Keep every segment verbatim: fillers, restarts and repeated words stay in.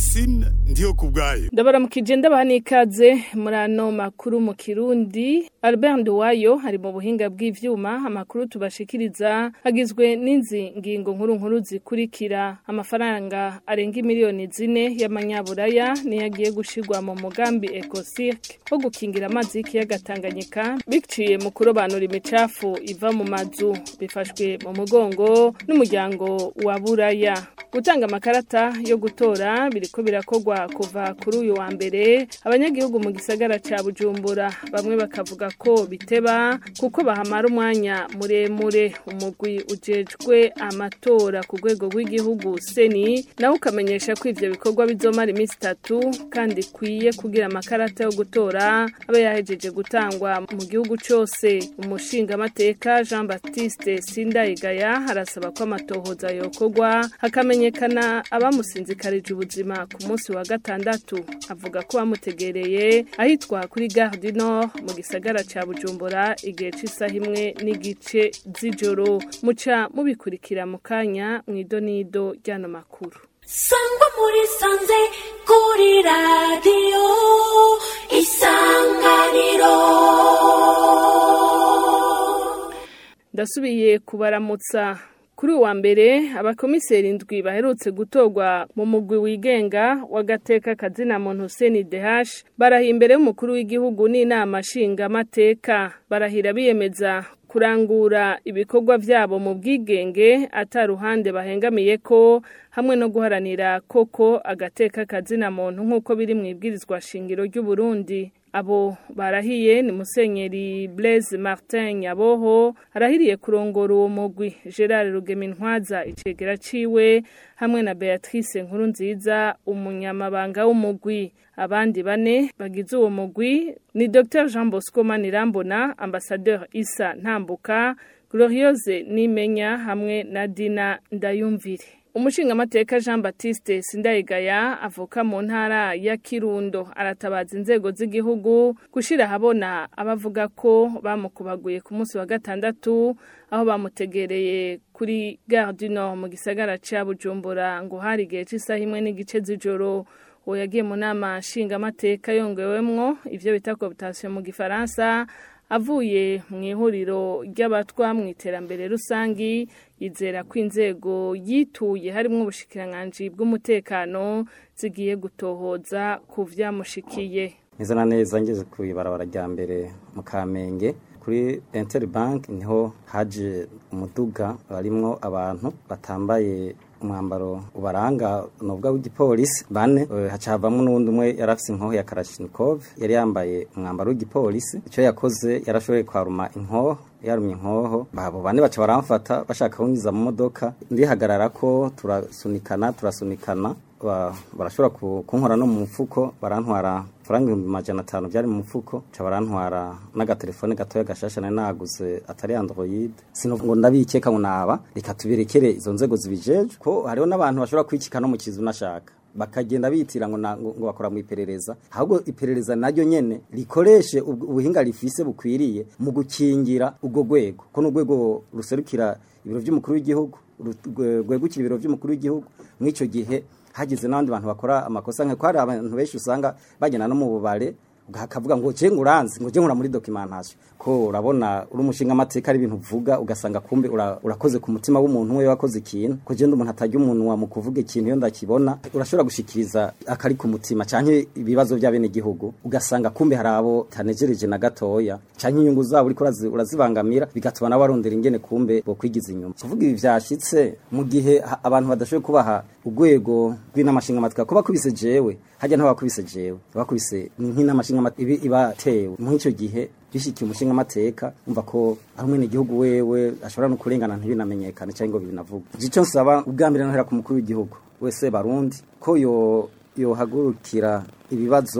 Francine ndiyo kubgayo. Ndabara mukigenda bahanikaze murano makuru mu Kirundi. Albert Nduwayo hari mu buhinga bw'ivyuma, amakuru tubashikiriza agizwe n'inzi ngingo nkuru nkuru zikurikira. Amafaranga arenga miliyoni zine y'amanyaburaya ni yagiye gushirwa mu mugambi Ecocirque wo gukingira amazi y'ikiyaga Tanganyika biciye mu kurobanura imicafu iva mu mazu, bifashwe mu mugongo n'umuryango wa Buraya. Gutanga amakarata yo gutora biriko birakogwa kuva kuri uyu wa mbere. Abanyagihugu mu gisagara ca Bujumbura bamwe bakavuga ko biteba kuko bahamara umwanya muremure. Umugwi ujejwe amatora ku rwego rw'igihugu Seni nawe ukamenyesha ko ivyo bikorwa bizomara iminsi itatu kandi kwiye kugira amakarata yo gutora abe yahejeje gutangwa mu gihugu cose. Umushinga amateka Jean Baptiste Sindayigaya harasaba ko amatohoza yokogwa hakamenyekana abamusinzikarije ubuzima ku munsi wa gatandatu. Avuga ko bamutegereye ahitwa kuri Gare du Nord mu gisagara ca Bujumbura igihe c'isaha imwe n'igice z'ijoro. Muca mubikurikira mu kanya mw'idonido ryano makuru. Sangwa muri sanze kuri radio Isanganiro. Ndasubiye kubaramutsa. Kuri wa mbere abakomiseri indwi baherutse gutorwa mu mugwi wigenga wagateka kazina muntu Seni Dehash barahi imbere y'umukuru w'igihugu n'inama nshinga mateka. Barahira biyemeza kurangura ibikorwa vyabo mu bwigenge ataruhande bahengamiye ko hamwe no guharanira koko agateka kazina muntu nkuko biri mu ibwirizwa shingiro ry'u Burundi. Abo barahiye ni Musenyeri Blaise Martin Nyaboho arahiriye kurongora uwo mugwi, Gerard Rugemintwaza icegera ciwe hamwe na Beatrice Nkurunziza umunyamabanga w'umugwi. Abandi bane bagize uwo mugwi ni Docteur Jean Bosco Manirambona, Ambassadeur Issa Ntambuka, Gloriose Nimenya hamwe na Dina Ndayumvire. Umushinga amateka Jean Baptiste Sindayigaya avuka mu ntara ya Kirundo aratabaza inzego z'igihugu gushira habona abavuga ko bamukubaguye ku munsi wa gatandatu aho bamutegereye kuri Gare du Nord mu gisagara ca Bujumbura ngo hari igihe c'isaha imwe n'igice z'ijoro. Uwo yagiye mu nama nshinga amateka yongewemwo ivyo bita cooptation mu Gifaransa avuye mu ihuriro ry'abatwa mu iterambere rusangi. Yizera ko inzego yituye harimo ubushikiranganji bw'umutekano zigiye gutohoza ku vyamushikiye. Neza na neza ngeze ku ibarabara rya mbere mu Kamenge kuri Interbank niho haje umuduga barimwo abantu batambaye umwambaro ubaranga nubwo w'igipolisi bane. Hacavamo n'undi umwe yarafise inkoho ya Kalashnikov yari yambaye umwambaro w'igipolisi. Ico yakoze yarashoboye kwaruma inkoho yarumye inkoho, babo bane baca baramfata bashaka kunyiza mu modoka. Ndihagarara ko turasunikana turasunikana barashobora kunkora no mu mufuko barantwara faranga ibihumbi majana atanu byari mu mufuko, ca barantwara n'agatelefone gatoya gashasha nari naguze atari Android. Sinovuga ngo ndabikeka ngo naba reka tubirekere izo nzego zibijeje ko hariho n'abantu bashobora kwikika no mu kizu nashaka bakagenda bitira ngo ngo bakora mu iperereza. Ahubwo iperereza naryo nyene rikoreshe ubuhinga rifise bukwiriye mu gukingira ubwo gwego ko n'ugwego ruserukira ibiro vy'umukuru w'igihugu gwegukira ibiro vy'umukuru w'igihugu. Mw'ico gihe hagize n'abandi bantu bakora amakosa nka ko hari abantu benshi usanga bagena no mu bubare ukavuga ngo je nguranzi ngo je nkura muri documentation ko urabona uri umushinga amateka ari ibintu uvuga ugasanga kumbe urakoze ku mutima w'umuntu we wakoze ikintu ko je nd'umuntu atajya umuntu wa mu kuvuga ikintu yo ndakibona urashobora gushikiriza akari ku mutima canke ibibazo by'abene gihugu ugasanga kumbe harabo tanejereje na gatoya canke inyungu zabo uri urazibangamira bigatuma nabarondera ingene kumbe bo kwigiza inyuma. Kuvuga ibi vyashitse mu gihe abantu badashoboye kubaha ugwego rw'inamashinga amateka ko bakubise jewe hajya ntabakubise jewe bakubise nk'inamashinga ibi ibatewe mu ico gihe gishikiye umushinga amateka umva ko ari umwe n'igihugu wewe ashobora no kurengana ntibinamenyekane cyangwa ngo binavuga. Ico nsaba ubwambire no hera ku mukuru w'igihugu wese Barundi ko yo yo hagurukira ibibazo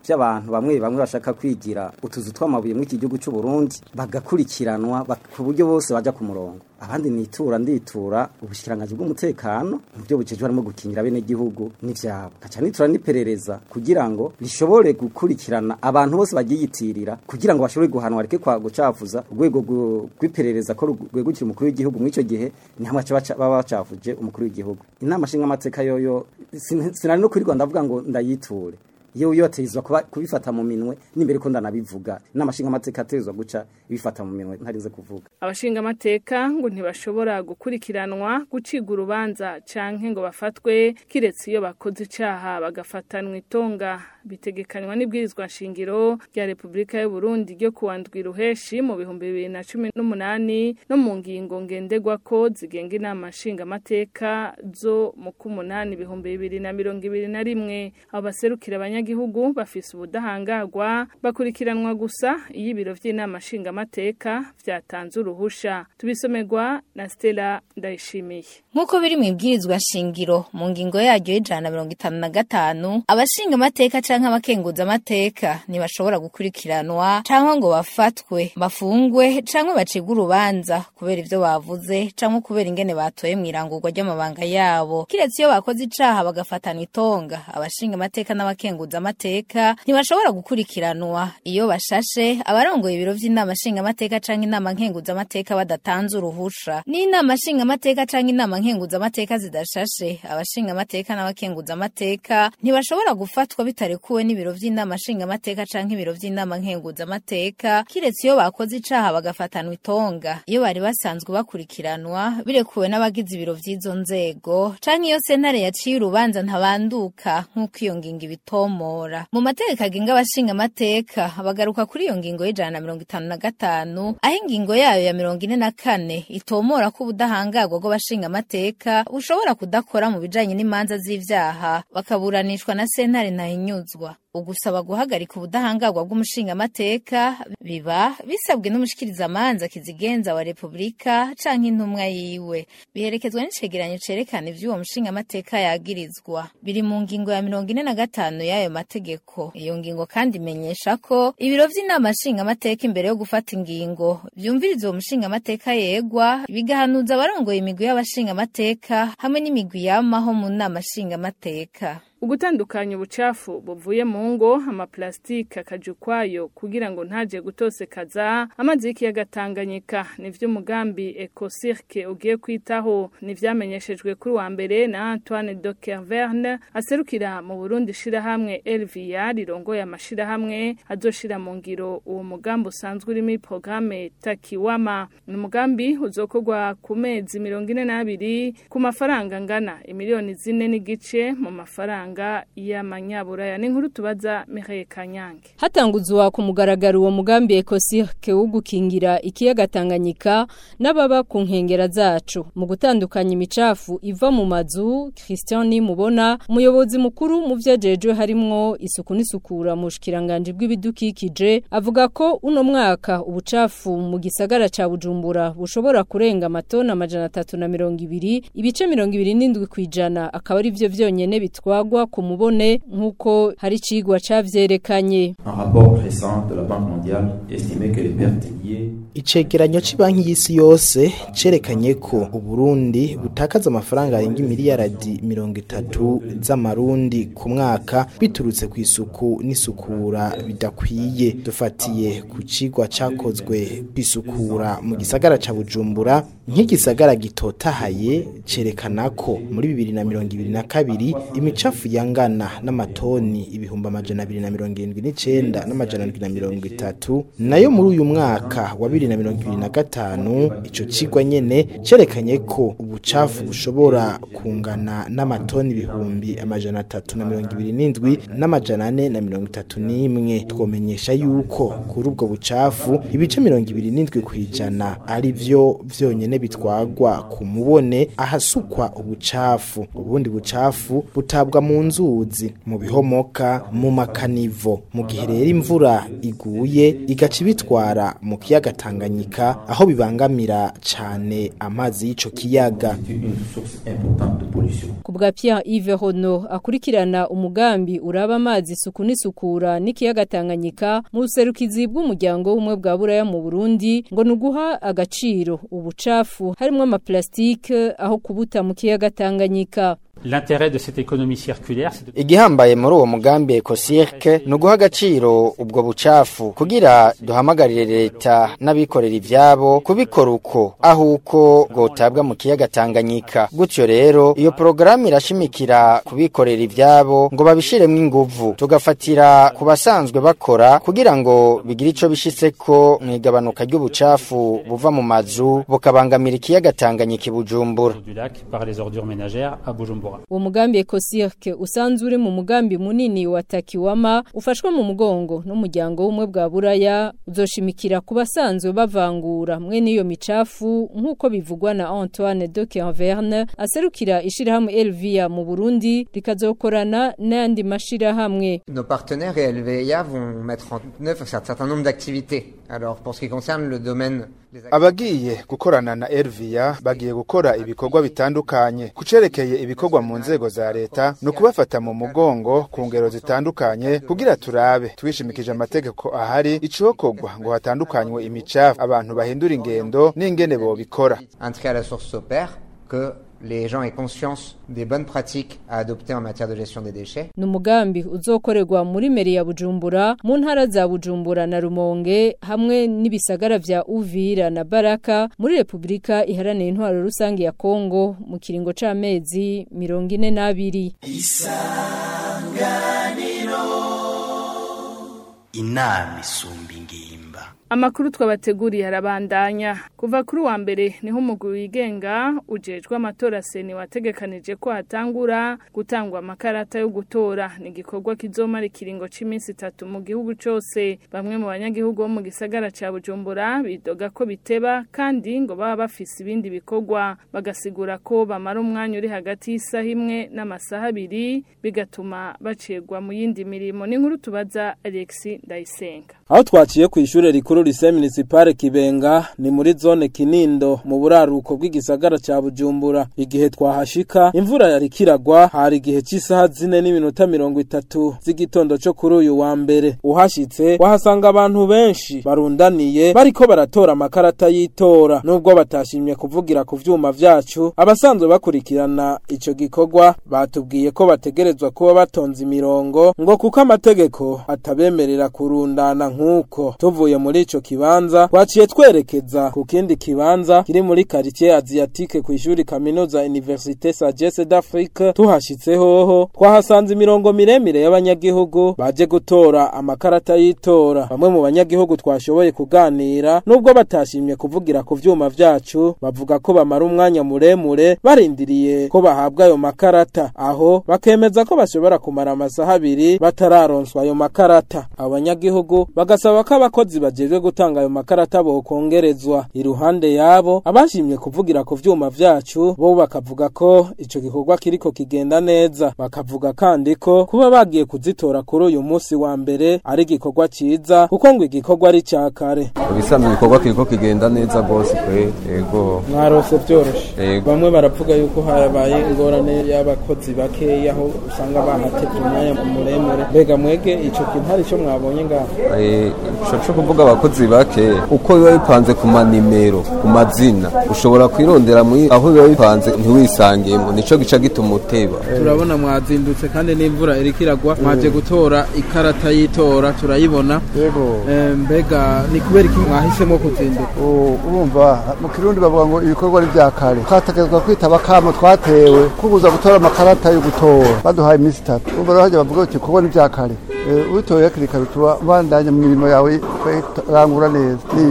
by'abantu bamwe bamwe bashaka kwigira utuzu tw'amabuye muri iki gihugu cy'u Burundi bagakurikiranwa ku buryo bose baja ku murongo. Abandi nitura nditura ubushikiranganje bw'umutekano mu byo buceje barimo gukingira bene gihugu n'ivyabo. Kaca nitura niperereza kugira ngo rishobore gukurikirana abantu bose bagiyitirira kugira ngo bashobore guhanwa reke kwa gucafuza urwego rw'iperereza ko rwegukira umukuru w'igihugu mu ico gihe ni hamwe baba bacafuje umukuru w'igihugu. Inama nshinga amateka yoyo sinari no kuri Rwanda avuga ngo ndayiture. Iyo yotezwa kubifata mu minwe nimbere ko ndanabivuga n'amashinga amateka atezwa guca ibifata mu minwe ntarize kuvuga. Abashinga amateka ngo ntibashobora gukurikiranwa guciga urubanza canke ngo bafatwe kiretse iyo bakoze icaha bagafatanwa itonga bitegekanywa n'ibwirizwa nshingiro rya Republika y'u Burundi ryo kuwandwi ruheshi mu bihumbi bibiri na cumi n'umunani no mu ngingo ngendegwa ko zigenga inama nshinga amateka zo mu kumunani ibihumbi bibiri na mirongo ibiri na rimwe. Abaserukira abanyagihugu bafise ubudahangagwa bakurikiranwa gusa iyo ibiro vy'inama nshinga amateka vyatanze uruhusha. Tubisomerwa na Stella Ndayishimiye. Nkuko biri mu ibwirizwa nshingiro mu ngingo yaryo y'ijana na mirongo itanu na gatanu abashinga amateka canke abakenguza amateka ntibashobora gukurikiranwa canke ngo bafatwe bafungwe canke bacibwe urubanza kubera ivyo bavuze canke kubera ingene batoye mw'irangurwa ry'amabanga yabo kiretse iyo bakoze icaha bagafatana itonga. Abashinga amateka n'abakenguza amateka ntibashobora gukurikiranwa iyo bashashe abarongoye ibiro vy'inama nshinga amateka canke inama nkenguza amateka badatanze uruhusha. N'inama nshinga amateka canke inama nkenguza amateka zidashashe abashinga amateka n'abakenguza amateka ntibashobora gufatwa bitarekuwe n'ibiro vy'inama nshinga amateka canke ibiro vy'inama nkenguza amateka kiretse iyo bakoze icaha bagafatanwa itonga. Iyo bari basanzwe bakurikiranwa birekuwe n'abagize ibiro vy'izo nzego canke iyo sentare yaciye urubanza ntabanduka nk'uko iyo ngingo ibitomora. Mu mategeko agenga abashinga amateka bagaruka kuri iyo ngingo y'ijana na mirongo itanu na gatanu aho ingingo yayo ya mirongo ine na kane itomora ko ubudahangagwa bw'abashinga amateka bushobora kudakora mu bijanye n'imanza z'ivyaha bakaburanishwa na sentare ntahinyuzwa. Ugusaba guhagarika ubudahangagwa bw'umushinga amateka biba bisabwe n'umushikirizamanza kizigenza wa Republika canke intumwa yiwe biherekezwa n'icegeranyo cerekana ivy'uwo mushinga amateka yagirizwa. Biri mu ngingo ya mirongo ine na gatanu y'ayo mategeko. Iyo ngingo kandi imenyesha ko ibiro vy'inama nshinga amateka imbere yo gufata ingingo vyumviriza uwo mushinga amateka yegwa bigahanuza abarongoye imigwi y'abashinga amateka hamwe n'imigwi yamaho mu nama nshinga amateka. Ugutandukanya ubucafu buvuye mu ngo amaplastike akajukwayo kugira ngo ntaje gutosekaza amazi y'ikiyaga Tanganyika nivyo mugambi Ecocirque ugiye kwitaho. Nivyamenyeshejwe kuri wa mbere na Antoine de Kerverne aserukira mu Burundi shira hamwe L V A rirongoye amashira hamwe azoshira mu ngiro uwo mugambi usanzwe uri muri programme Takiwama. Ni mugambi uzokorwa ku mezi mirongo ine n'abiri ku mafaranga ngana imiliyoni zine n'igice mu mafaranga y'amanyaburaya. N'inkuru tubaza Mireille Kanyange. Hatanguzwa ku mugaragaro uwo mugambi Ecocirque wo gukingira ikiyaga Tanganyika n'ababa ku nkengera zacu mu gutandukanya imicafu iva mu mazu. Christian Nimubona umuyobozi mukuru mu vyajejwe harimwo isuku n'isukura mu shikiranganje bw'ibidukikije avuga ko uno mwaka ubucafu mu gisagara ca Bujumbura bushobora kurenga amatona amajana atatu na mirongo ibiri ibice mirongo ibiri n'indwi kwijana akaba ari vyo vyonyene bitwagwa ku mubone nk'uko hari cigwa cavyerekanye. Un rapport récent de la Banque mondiale estimait que les pertes liées Icegeranyo c'Ibanki y'Isi yose cerekanye ko Uburundi butakaza amafaranga arenga miliyaradi mirongo itatu z'amarundi ku mwaka biturutse ku isuku n'isukura bidakwiye. Dufatiye ku cigwa cakozwe bisukura mu gisagara ca Bujumbura nk'igisagara gitotahaye cerekana ko muri bibiri na mirongo ibiri na kabiri imicafu yangana n'amatoni ibihumbi amajana abiri na mirongo irindwi n'icenda n'amajana ndwi na mirongo itatu nayo muri uyu mwaka wa bibiri na mirongo ibiri na gatanu ico cigwa nyene cerekanye ko ubucafu bushobora kungana n'amatoni ibihumbi amajana atatu na mirongo ibiri n'indwi n'amajana ane na mirongo itatu n'imwe. Twomenyesha yuko kuri ubwo bucafu ibice mirongo ibiri n'indwi kwijana ari vyo vyonyene cane bitwagwa ku mubone ahasukwa ubucafu ubundi bucafu butabwa mu nzuzi mu bihomoka mu makanivo mu gihe rero imvura iguye igaca ibitwara mu kiyaga Tanganyika aho bibangamira cane amazi y'ico kiyaga. Kubwa Pierre Yves Hono akurikirana umugambi uraba amazi isuku n'isukura n'ikiyaga Tanganyika mu buserukizi bw'umuryango w'umwe bwa Buraya mu Burundi ngo nuguha agaciro ubucafu harimo ama plastike aho kubuta mu kiyaga Tanganyika. L'intérêt de cette économie circulaire c'est de... Igihambaye muri uwo mugambi Ecocirque nuguha agaciro ubwo bucafu kugira duhamagarire leta n'abikorera ivyabo kubikora uko aho uko gotabwa mu kiyaga Tanganyika. Gutyo rero iyo programme irashimikira kubikorera ivyabo ngo babishiremwe inguvu tugafatira kubasanzwe bakora kugira ngo bigire ico bishitseko mwigabanuka ry'ubucafu buva mu mazu bukabangamira ikiyaga Tanganyika Bujumbura. Du lac par les ordures ménagères à Bujumbura. Uwo mugambi Ecocirque usanzwe uri mu mugambi munini wa Takiwama ufashwa mu mugongo n'umuryango w'umwe bwa Buraya uzoshimikira kubasanzwe bavangura mwe niyo micafu nkuko bivugwa na Antoine de Quenverne aserukira ishirahamwe Elvia mu Burundi rikazokorana n'andi mashirahamwe. Nos partenaires et Elvia vont mettre en œuvre un certain nombre d'activités. Alors pour ce qui concerne le domaine abagiye gukorana na Elvia bagiye gukora ibikorwa bitandukanye kucerekeye ibikorwa mu nzego za leta no kubafata mu mugongo ku ngero zitandukanye kugira turabe twishimikije amategeko ahari icokogwa ngo hatandukanywe imicafu abantu bahindura ingendo n'ingene bo bikora. Entrer à la source s'opère que les gens aient conscience des bonnes pratiques à adopter en matière de gestion des déchets. Numugambi uzokorerwa muri meri ya Bujumbura mu ntara za Bujumbura na Rumonge hamwe n'ibisagara vya Uvira na Baraka muri Republika iharanira intwaro rusangi ya Kongo mu kiringo c'amezi mirongo ine n'abiri. Isanganiro inama isumba ingimba. Amakuru twabateguriye harabandanya kuva kuri wa mbere niho umugwi wigenga ujejwe amatora seni wategekanije ko hatangura gutangwa amakarata yo gutora ni gikorwa kizomara ikiringo c'iminsi itatu mu gihugu cyose. Bamwe mu banyagihugu bo mu gisagara ca Bujumbura bidoga ko biteba kandi ngo baba bafise ibindi bikorwa bagasigura ko bamara umwanya uri hagati y'isaha imwe n'amasaha abiri bigatuma bacegwa mu yindi mirimo. Ni nkuru tubaza Alexis Ndayisenga. Aho twaciye ku ishure rikuru Lycée Municipal Kibenga ni muri zone Kinindo mu buraruko bw'igisagara ca Bujumbura. Igihe twahashika imvura yari kiragwa hari igihe cy'isaha zine n'iminota mirongo itatu z'igitondo cyo kuri uyu wa mbere. Uhashitse wahasanga abantu benshi barundaniye bariko baratora amakarata y'itora nubwo batashimye kuvugira ku vyuma vyacu. Abasanzwe bakurikirana ico gikorwa batubwiye ko bategerezwa kuba batonze imirongo ngo kuko amategeko atabemerera kurundana nkuko. Tuvuye muri ico kibanza twaciye twerekeza ku kindi kibanza kiri muri quartier asiatique ku ishuri kaminuza Université Sagesse d'Afrique. Tuhashitse hoho twahasanze imirongo miremire y'abanyagihugu baje gutora amakarata y'itora. Bamwe mu banyagihugu twashoboye kuganira nubwo batashimye kuvugira ku vyuma vyacu bavuga ko bamara umwanya muremure barindiriye ko bahabwa ayo makarata, aho bakemeza ko bashobora kumara amasaha abiri batararonswa ayo makarata. Abanyagihugu bagasaba ko abakozi bajejwe gutanga ayo makarata bo kongerezwa. Iruhande yabo abashimye kuvugira ku vyuma vyacu bo bakavuga ko ico gikorwa kiriko kigenda neza. Bakavuga kandi ko kuba bagiye kuzitora kuri uyu munsi wa mbere ari gikorwa ciza kuko ngo igikorwa ari cakare. Bisanzwe igikorwa kiriko kigenda neza gose kwe. Yego. Mwarose byoroshe. Bamwe baravuga yuko harabaye ingorane y'abakozi bake aho usanga bahatevye umwanya muremure. Bega mwege ico kintu hari cyo mwabonye ngaho. Eh ico cyo kuvuga abakozi bake uko biba bipanze ku manimero ku mazina ushobora kwirondera muri aho biba bipanze ntiwisangemo nico gica gituma uteba. Turabona mwazindutse kandi n'imvura iri kiragwa mwaje gutora ikarata yitora turayibona. Yego. Mbega ni kubera iki mwahisemo kuzinduka? Urumva mu Kirundi bavuga ngo ibikorwa ari bya kare. Twategezwa kwitaba kamo twatewe kubuza gutora amakarata yo gutora baduhaye iminsi itatu. Urumva baje bavuga ati kuko ni bya kare. Utoye kirika rutuba bandanya mu mirimo yawe rangura neza nivyo.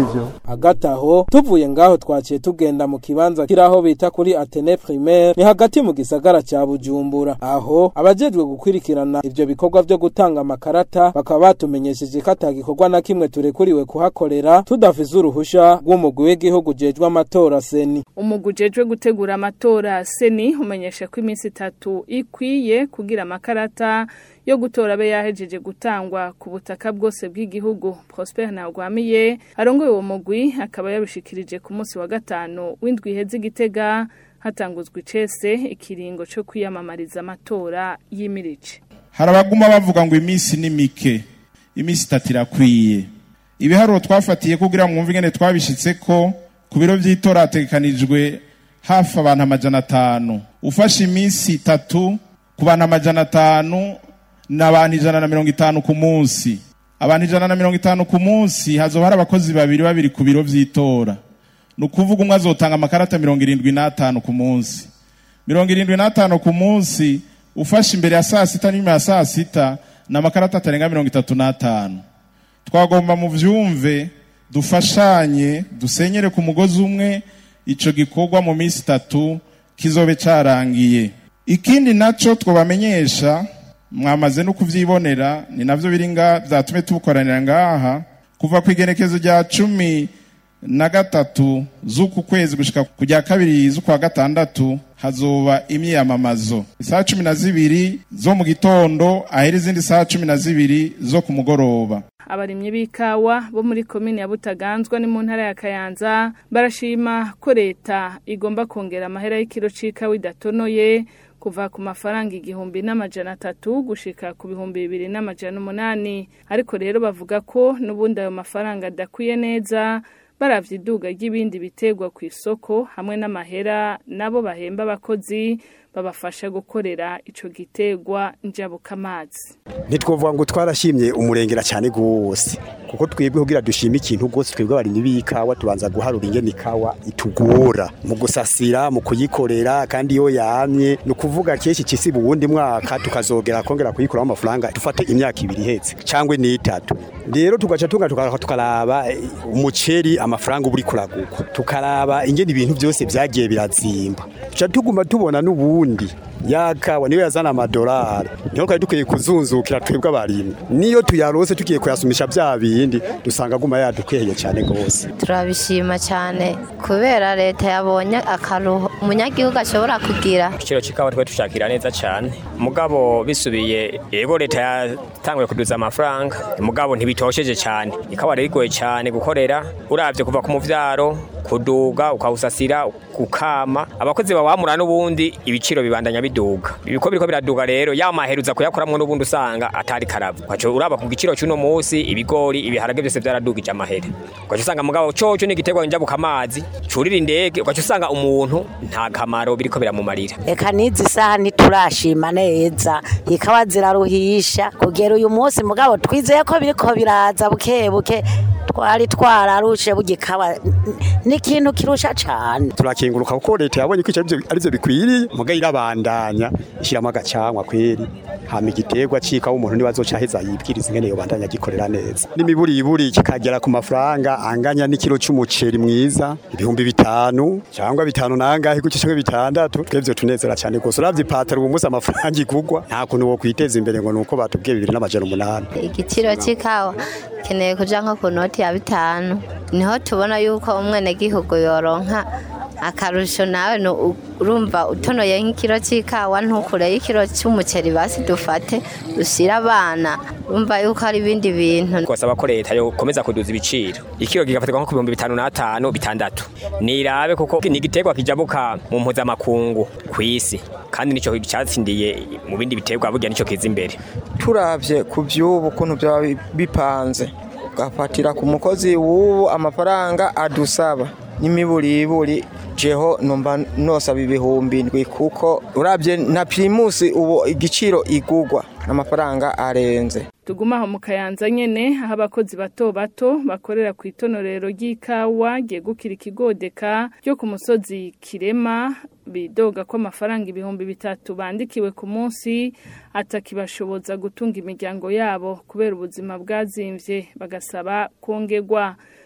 agataho tuvuye ngaho twaciye tugenda mu kibanza kiraho bita kuri Atene Primaire ni hagati mu gisagara ca Bujumbura aho abajejwe gukwirikirana ivyo bikorwa vyo gutanga amakarata bakaba batumenyesheje ko atagikorwa na kimwe turekuriwe kuhakorera tudafise uruhusha rw'umugwi w'igihugu jejwe amatora seni. Umugwi jejwe gutegura amatora seni umenyesha ko iminsi itatu ikwiye kugira amakarata yo gutora abe yahejeje gutangwa ku butaka bwose bw'igihugu. Prosper Ntagwamiye arongoye uwo mugwi akaba yabishikirije ku munsi wa gatanu w'indwi iheze Gitega hatanguzwe icese ikiringo cyo kwiyamamariza amatora y'imirije. Harabaguma bavuga ngo iminsi ni mike, iminsi itatu irakwiye. Ibiharuro twafatiye kugira mwumve ingene twabishitse ko ku biro vy'itora hategekanijwe hafi abantu amajana atanu. Ufashe iminsi itatu ku bantu amajana atanu n'abantu ijana na mirongo itanu ku munsi. Abantu ijana na mirongo itanu ku munsi hazoba hari abakozi babiri babiri ku biro vy'itora. Nukuvuga umwe azotanga amakarata mirongo irindwi n'atanu ku munsi. mirongo irindwi n'atanu ku munsi ufashe imbere ya saa sita n'inyuma ya saa sita na makarata atarenga mirongo itatu n'atanu. Twagomba mu vyumve dufashanye dusenyere ku mugozi umwe ico gikorwa mu minsi itatu kizobe carangiye. Ikindi naco twobamenyesha mwamaze no kuvyibonera ni navyo biringa byatume tubukoranira ngaha kuva ku igenekezo rya cumi na gatatu z'uku kwezi gushika kujya kabiri z'ukwa gatandatu hazoba imyiyamamazo saa cumi na zibiri zo mu gitondo ahera izindi saa cumi na zibiri zo ku mugoroba. Abarimye b'ikawa bo muri komine ya Butaganzwa ni mu ntara ya Kayanza barashima ko leta igomba kongera amahera y'ikiro c'ikawa idatonoye kuva ku mafaranga igihumbi n'amajana atatu gushika ku bihumbi bibiri n'amajana umunani, ariko rero bavuga ko n'ubundi ayo mafaranga adakwiye neza baravye iduga ry'ibindi bitegwa ku isoko hamwe n'amahera nabo bahemba abakozi babafasha gukorera ico gitegwa njabukamazi. Ntitwovuga ngo twarashimye umurengera cyane gose kuko twebwe kugira dushime ikintu gose twebwe bari nibikawa tubanza guharura ingene ikawa itugora mu gusasira mu kuyikorera kandi yo yamye no kuvuga keshi kisi buwundi mwaka tukazogera kongera kuyikora amafaranga dufate imyaka ibiri hetse cyangwe ni itatu. Rero tugaca tunga tukaraba umuceri amafaranga uburi kuraguko tukaraba ingene ibintu byose byagiye birazimba tuca tuguma tubona n'ubundi yakawa niyo yazana amadolari niho kandi dukwiye kuzunzukira twebwe abarimwe niyo tuyarose tugiye kuyasumisha bya bindi dusanga guma yadukweye cyane gose. Turabishima cyane kubera leta yabonye akaruho umunyagihugu ashobora kugira ikiro cikawa twe tushakira neza cyane mugabo bisubiye yego leta yatanguye kuduza amafaranga mugabo ntibitosheje cyane ikawa rigoye cyane gukorera uravye kuva ku muvyaro kuduga ukawusasira kukama abakozi bawamura n'ubundi ibiciro bibandanya biduga ibiko biriko biraduga rero yamaheruza kuyakoramwe n'ubundi usanga atari karavu kwaco uraba ku giciro cy'uno munsi ibigori ibiharage byose byaradugije amahere kwaco usanga mugabo coco n'igitegwa njabukamazi curira indege kwaco usanga umuntu nta kamaro biriko biramumarira. Eka nizi saha ntiturashima neza ikawa ziraruhisha kugera uyu munsi mugabo twizeye ko biriko biraza buke buke twari twararushe bugikawa n'ikintu kirusha cyane. Turakenguruka kuko leta yabonye ko icyo arivyo bikwiriye mugaye irabandanya ishiramo agacanwa kweri hama igitegwa cika umuntu nibazoca heza yibwiriza ingene yo bandanya gikorera neza n'imiburi iburi kikagera ku mafaranga anganya n'ikiro cy'umuceri mwiza ibihumbi bitanu cyangwa bitanu nangahe gucyo cyangwa bitandatu twebyo tunezera cyane gose uravye patara ubu munsi amafaranga igugwa nta kuntu wo kwiteza imbere ngo nuko batubwiye bibiri n'amajana umunani. Igiciro cy'ikawa keneye kuja nko ku noti ya bitanu niho tubona yuko umwene gihugu yoronka akarusho nawe no urumva utonoye nk'ikiro cy'ikawa ntukure y'ikiro cy'umuceri basi dufate usira abana urumva yuko ari ibindi bintu kwasaba ko leta yo komeza kuduza ibiciro ikiro gigafatirwa nko ku bihumbi bitanu n'atanu bitandatu nirabe kuko ni gitegwa kijabuka mu mpuzamakungu kw'isi kandi nico cyatsindiye mu bindi bitegwa burya nico kiza imbere. Turavye ku vyubu kuntu byaba bipanze gafatira ku mukozi w'ubu amafaranga adusaba n'imiburiburi jeho numva nosaba ibihumbi ndwi kuko uravye na primus ubu igiciro igugwa n'amafaranga arenze. Tugumaho mu Kayanza nyene aho abakozi bato bato bakorera ku itonorero ry'ikawa ryegukira ikigodeka ryo ku musozi Kirema bidoga ko amafaranga ibihumbi bitatu bandikiwe ku munsi atakibashoboza gutunga imiryango yabo kubera ubuzima bwazimvye bagasaba kongerwa.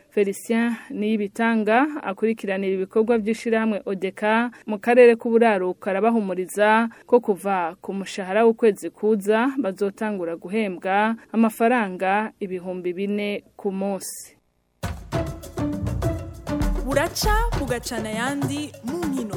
Felicien Niyibitanga akurikiranira ibikorwa by'ishirahamwe Odeka mu karere k'uburaruko arabahumuriza ko kuva ku mushahara w'ukwezi kuza bazotangura guhembwa amafaranga ibihumbi bine ku munsi. Buraca bugacana yandi mu nkino.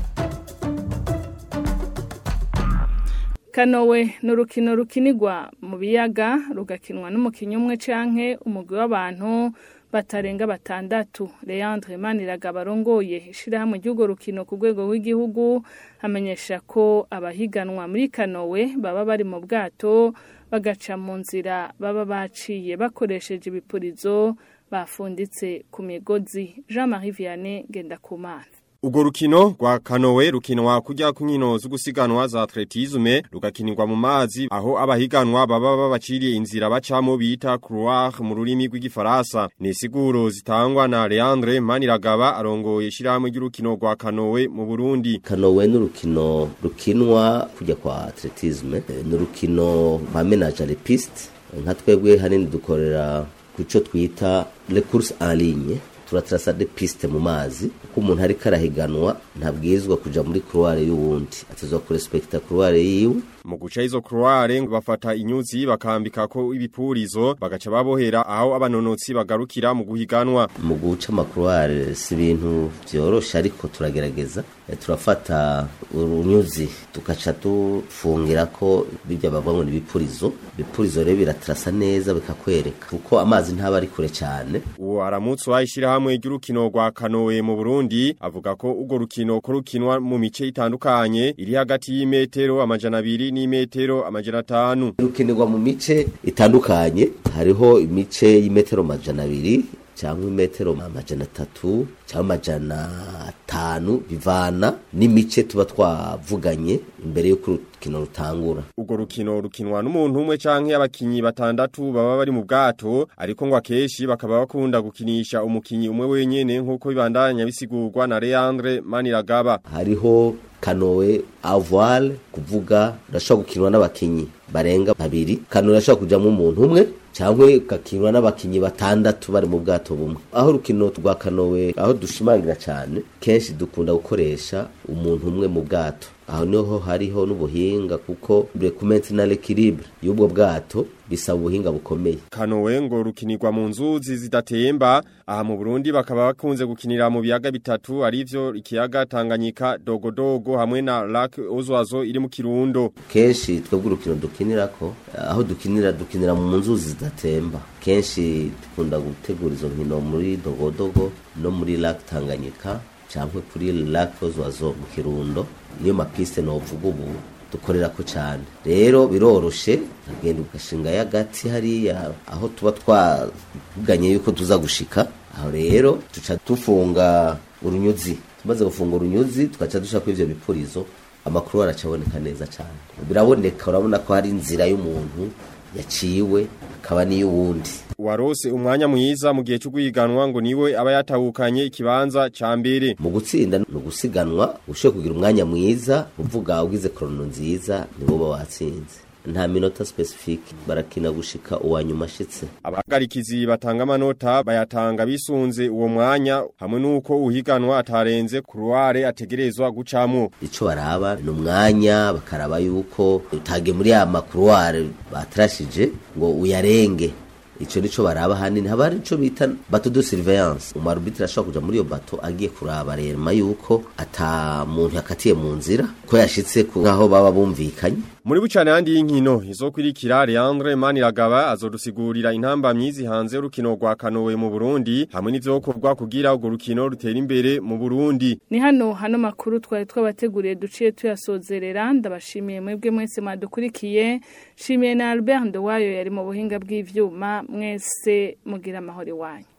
Kanowe n'urukino rukinirwa mu biyaga rugakinwa n'umukinyi umwe canke umugwi w'abantu batarenga batandatu. Leandre Maniragaba arongoye ishirahamwe ry'urwo rukino ku rwego rw'igihugu amenyesha ko abahiganwa muri Kanowe baba bari mu bwato bagaca mu nzira baba baciye bakoresheje ibipurizo bafunditse ku migozi. Jean-Marie Vianney Gendakumana. Ugo rukino rwa Kanowe rukinwa kujya ku nkino zo gusiganwa za atletisme rugakinirwa mu mazi aho abahiganwa baba babaciriye inzira bacamo bita couloir mu rurimi rw'igifaransa. Ni siguro zitangwa na Leandre Maniragaba arongoye ishirahamwe ry'urukino rwa Kanowe mu Burundi. Kanowe n'urukino rukinwa kujya kwa atletisme n'urukino bamenaje les pistes nka twebwe hanini dukorera kuco twita les courses en ligne. Turatrasa de piste mu mazi ko umuntu ari karahiganwa ntabwizwa kuja muri couloir y'uwundi atazwa ku respecta couloir yiwe. Mu guca izo couloir ngo bafata inyuzi bakambika ko ibipurizo bagaca babohera aho abanonotsi bagarukira mu guhiganwa. Mu guca ama couloir si ibintu byorosha ariko turagerageza turafata urunyuzi tukaca tufungira ko bijya bavamwe n'ibipurizo. Ibipurizo rero biratrasa neza bikakwereka kuko amazi ntaba ari kure cyane. Uwo aramutse wayishira hamwe ry'urukino rwa Kanowe mu Burundi avuga ko ugo rukino ko rukinwa mu mice itandukanye iri hagati y'imetero amajana abiri n'imetero amajana atanu. Rukinirwa mu mice itandukanye hariho imice y'imetero amajana abiri cyangwa imetero amajana atatu cyangwa amajana atanu bivana n'imice tuba twavuganye imbere yo kurukino rutangura. Ugo rukino rukinwa n'umuntu umwe canke abakinyi batandatu baba bari mu bwato ariko ngo akeshi bakaba bakunda gukinisha umukinyi umwe wenyene nkuko bibandanya bisigurwa na Leandre Maniragaba. Hariho Kanowe avoir kuvuga urashobora gukinwa n'abakinyi barenga babiri. Kanowe urashobora kujamo umuntu umwe cyangwa gakinwa n'abakinyi batandatu bari mu bwato bumwe. Aho rukino rwa Kanowe aho dushimangira cyane kenshi dukunda gukoresha umuntu umwe mu bwato. Aho niho hariho n'ubuhinga kuko recommence na l'équilibre y'ubwo bwato bisaba ubuhinga bukomeye. Kanowe ngo rukinirwa mu nzuzi zidatemba aha mu Burundi bakaba bakunze gukinira mu biyaga bitatu arivyo ikiyaga Tanganyika, Dogodogo hamwe na Lac Ozwazo iri mu Kirundo. Kenshi twebwe urukino dukinirako aho dukinira dukinira mu nzuzi zidatemba. Kenshi dukunda gutegura izo nkino muri Dogodogo no muri Lac Tanganyika cyangwa kuri Lac Ozwazo mu Kirundo. Niyo mapiste no vuga ubu dukorera ko cyane. Rero biroroshe agenda ugashinga yagati hariya aho tuba twaganye yuko tuza gushika. Aho rero tuca tufunga urunyuzi. Tumaze gufunga urunyuzi tukaca dushaka ivyo bipurizo amakuru aracaboneka neza cyane. Biraboneka urabona ko hari inzira y'umuntu yaciwe akaba niyo wundi. Warose umwanya mwiza mu gihe cyo guhiganwa ngo niwe aba yatahukanye ikibanza ca mbere. Mu gutsinda no gusiganwa ushoye kugira umwanya mwiza uvuga ugize krono nziza nibo bawatsinze. Nta minota specific barakina gushika uwanyuma ashitse. Abagarikizi batanga amanota bayatanga bisunze uwo mwanya hamwe nuko uhiganwa atarenze couloir ategerezwa gucamo. Ico baraba no mwanya bakaraba yuko utage muri ya couloir batrashije ngo uyarenge. Ico nico baraba hanini haba ari ico bita bateau de surveillance. Umarubitira ashobora kuja muri yo bateau agiye kuraba rema yuko ata muntu yakatiye mu nzira ko yashitse nkaho baba bumvikanye. Muri bucane handi y'inkino izokwirikira Leandre Maniragaba azodusigurira intamba myizi hanze urukino rwa Kanowe mu Burundi hamwe n'ivyokorwa kugira urwo rukino rutera imbere mu Burundi. Ni hano hano makuru twari twabateguriye duciye tuyasozerera. Ndabashimiye mwebwe mwese madukurikiye. Shimiye na Albert Ndowayo yari mu buhinga bw'ivyuma. Mwese mugira amahoro wanyu.